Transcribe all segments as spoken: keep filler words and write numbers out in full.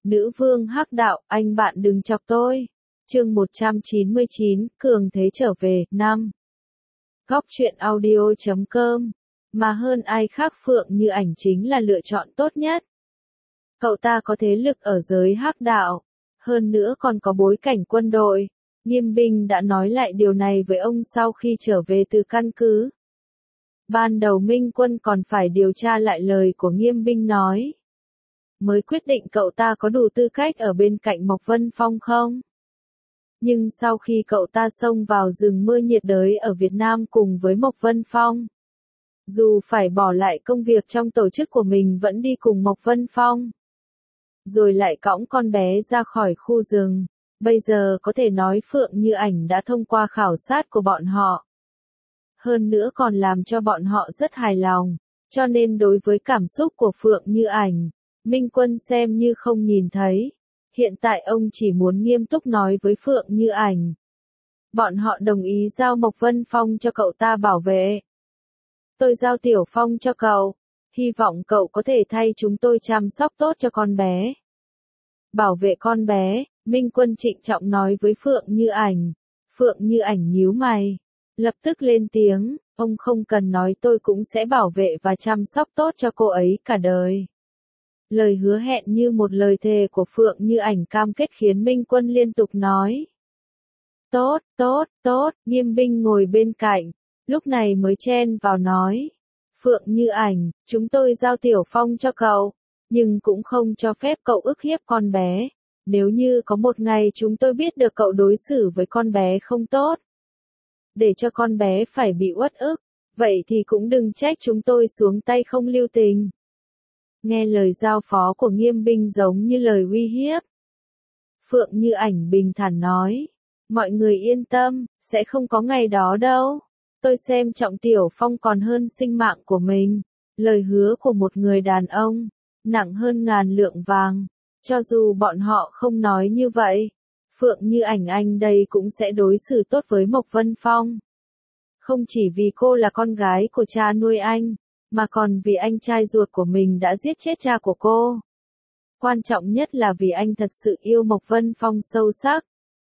Nữ vương hắc đạo, anh bạn đừng chọc tôi. Chương một trăm chín mươi chín, Cường Thế trở về, năm. Góc truyện audio chấm com. Mà hơn ai khác Phượng Như Ảnh chính là lựa chọn tốt nhất. Cậu ta có thế lực ở giới hắc đạo, hơn nữa còn có bối cảnh quân đội. Nghiêm binh đã nói lại điều này với ông sau khi trở về từ căn cứ. Ban đầu Minh Quân còn phải điều tra lại lời của Nghiêm binh nói, mới quyết định cậu ta có đủ tư cách ở bên cạnh Mộc Vân Phong không. Nhưng sau khi cậu ta xông vào rừng mưa nhiệt đới ở Việt Nam cùng với Mộc Vân Phong, dù phải bỏ lại công việc trong tổ chức của mình vẫn đi cùng Mộc Vân Phong, rồi lại cõng con bé ra khỏi khu rừng, bây giờ có thể nói Phượng Như Ảnh đã thông qua khảo sát của bọn họ. Hơn nữa còn làm cho bọn họ rất hài lòng, cho nên đối với cảm xúc của Phượng Như Ảnh, Minh Quân xem như không nhìn thấy. Hiện tại ông chỉ muốn nghiêm túc nói với Phượng Như Ảnh. Bọn họ đồng ý giao Mộc Vân Phong cho cậu ta bảo vệ. Tôi giao Tiểu Phong cho cậu, hy vọng cậu có thể thay chúng tôi chăm sóc tốt cho con bé. Bảo vệ con bé, Minh Quân trịnh trọng nói với Phượng Như Ảnh. Phượng Như Ảnh nhíu mày, lập tức lên tiếng, ông không cần nói, tôi cũng sẽ bảo vệ và chăm sóc tốt cho cô ấy cả đời. Lời hứa hẹn như một lời thề của Phượng Như Ảnh cam kết khiến Minh Quân liên tục nói. Tốt, tốt, tốt, Nghiêm binh ngồi bên cạnh, lúc này mới chen vào nói. Phượng Như Ảnh, chúng tôi giao Tiểu Phong cho cậu, nhưng cũng không cho phép cậu ức hiếp con bé. Nếu như có một ngày chúng tôi biết được cậu đối xử với con bé không tốt, để cho con bé phải bị uất ức, vậy thì cũng đừng trách chúng tôi xuống tay không lưu tình. Nghe lời giao phó của Nghiêm binh giống như lời uy hiếp. Phượng Như Ảnh bình thản nói, mọi người yên tâm, sẽ không có ngày đó đâu. Tôi xem trọng Tiểu Phong còn hơn sinh mạng của mình. Lời hứa của một người đàn ông, nặng hơn ngàn lượng vàng. Cho dù bọn họ không nói như vậy, Phượng Như Ảnh anh đây cũng sẽ đối xử tốt với Mộc Vân Phong. Không chỉ vì cô là con gái của cha nuôi anh, mà còn vì anh trai ruột của mình đã giết chết cha của cô. Quan trọng nhất là vì anh thật sự yêu Mộc Vân Phong sâu sắc.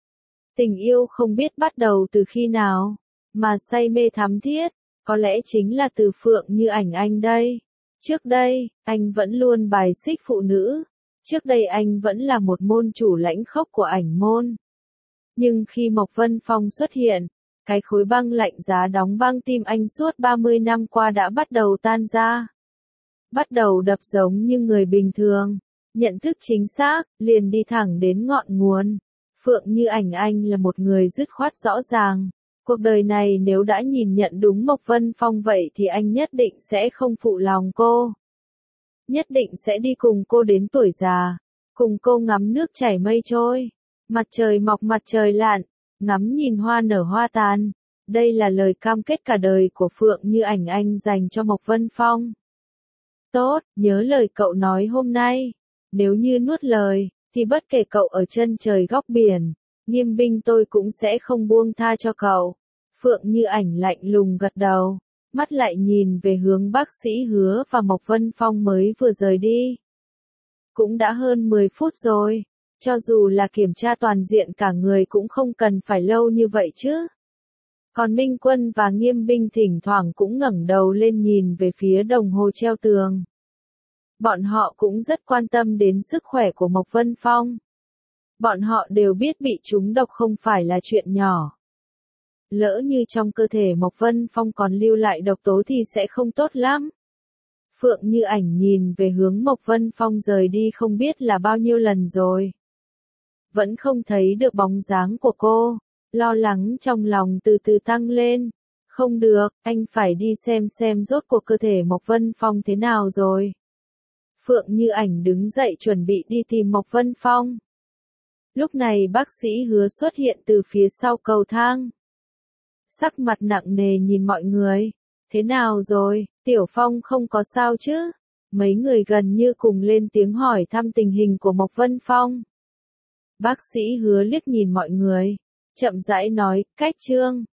Tình yêu không biết bắt đầu từ khi nào, mà say mê thắm thiết, có lẽ chính là từ Phượng Như Ảnh anh đây. Trước đây, anh vẫn luôn bài xích phụ nữ. Trước đây anh vẫn là một môn chủ lãnh khốc của ảnh môn. Nhưng khi Mộc Vân Phong xuất hiện, cái khối băng lạnh giá đóng băng tim anh suốt ba mươi năm qua đã bắt đầu tan ra. Bắt đầu đập giống như người bình thường. Nhận thức chính xác, liền đi thẳng đến ngọn nguồn. Phượng Như Ảnh anh là một người dứt khoát rõ ràng. Cuộc đời này nếu đã nhìn nhận đúng Mộc Vân Phong vậy thì anh nhất định sẽ không phụ lòng cô. Nhất định sẽ đi cùng cô đến tuổi già. Cùng cô ngắm nước chảy mây trôi. Mặt trời mọc mặt trời lặn. Ngắm nhìn hoa nở hoa tàn. Đây là lời cam kết cả đời của Phượng Như Ảnh anh dành cho Mộc Vân Phong. Tốt, nhớ lời cậu nói hôm nay. Nếu như nuốt lời, thì bất kể cậu ở chân trời góc biển, Nghiêm binh tôi cũng sẽ không buông tha cho cậu. Phượng Như Ảnh lạnh lùng gật đầu, mắt lại nhìn về hướng bác sĩ Hứa và Mộc Vân Phong mới vừa rời đi. Cũng đã hơn mười phút rồi. Cho dù là kiểm tra toàn diện cả người cũng không cần phải lâu như vậy chứ. Còn Minh Quân và Nghiêm binh thỉnh thoảng cũng ngẩng đầu lên nhìn về phía đồng hồ treo tường. Bọn họ cũng rất quan tâm đến sức khỏe của Mộc Vân Phong. Bọn họ đều biết bị trúng độc không phải là chuyện nhỏ. Lỡ như trong cơ thể Mộc Vân Phong còn lưu lại độc tố thì sẽ không tốt lắm. Phượng Như Ảnh nhìn về hướng Mộc Vân Phong rời đi không biết là bao nhiêu lần rồi. Vẫn không thấy được bóng dáng của cô, lo lắng trong lòng từ từ tăng lên. Không được, anh phải đi xem xem rốt cuộc cơ thể Mộc Vân Phong thế nào rồi. Phượng Như Ảnh đứng dậy chuẩn bị đi tìm Mộc Vân Phong. Lúc này bác sĩ Hứa xuất hiện từ phía sau cầu thang. Sắc mặt nặng nề nhìn mọi người. Thế nào rồi, Tiểu Phong không có sao chứ? Mấy người gần như cùng lên tiếng hỏi thăm tình hình của Mộc Vân Phong. Bác sĩ Hứa liếc nhìn mọi người, chậm rãi nói, cách Trương,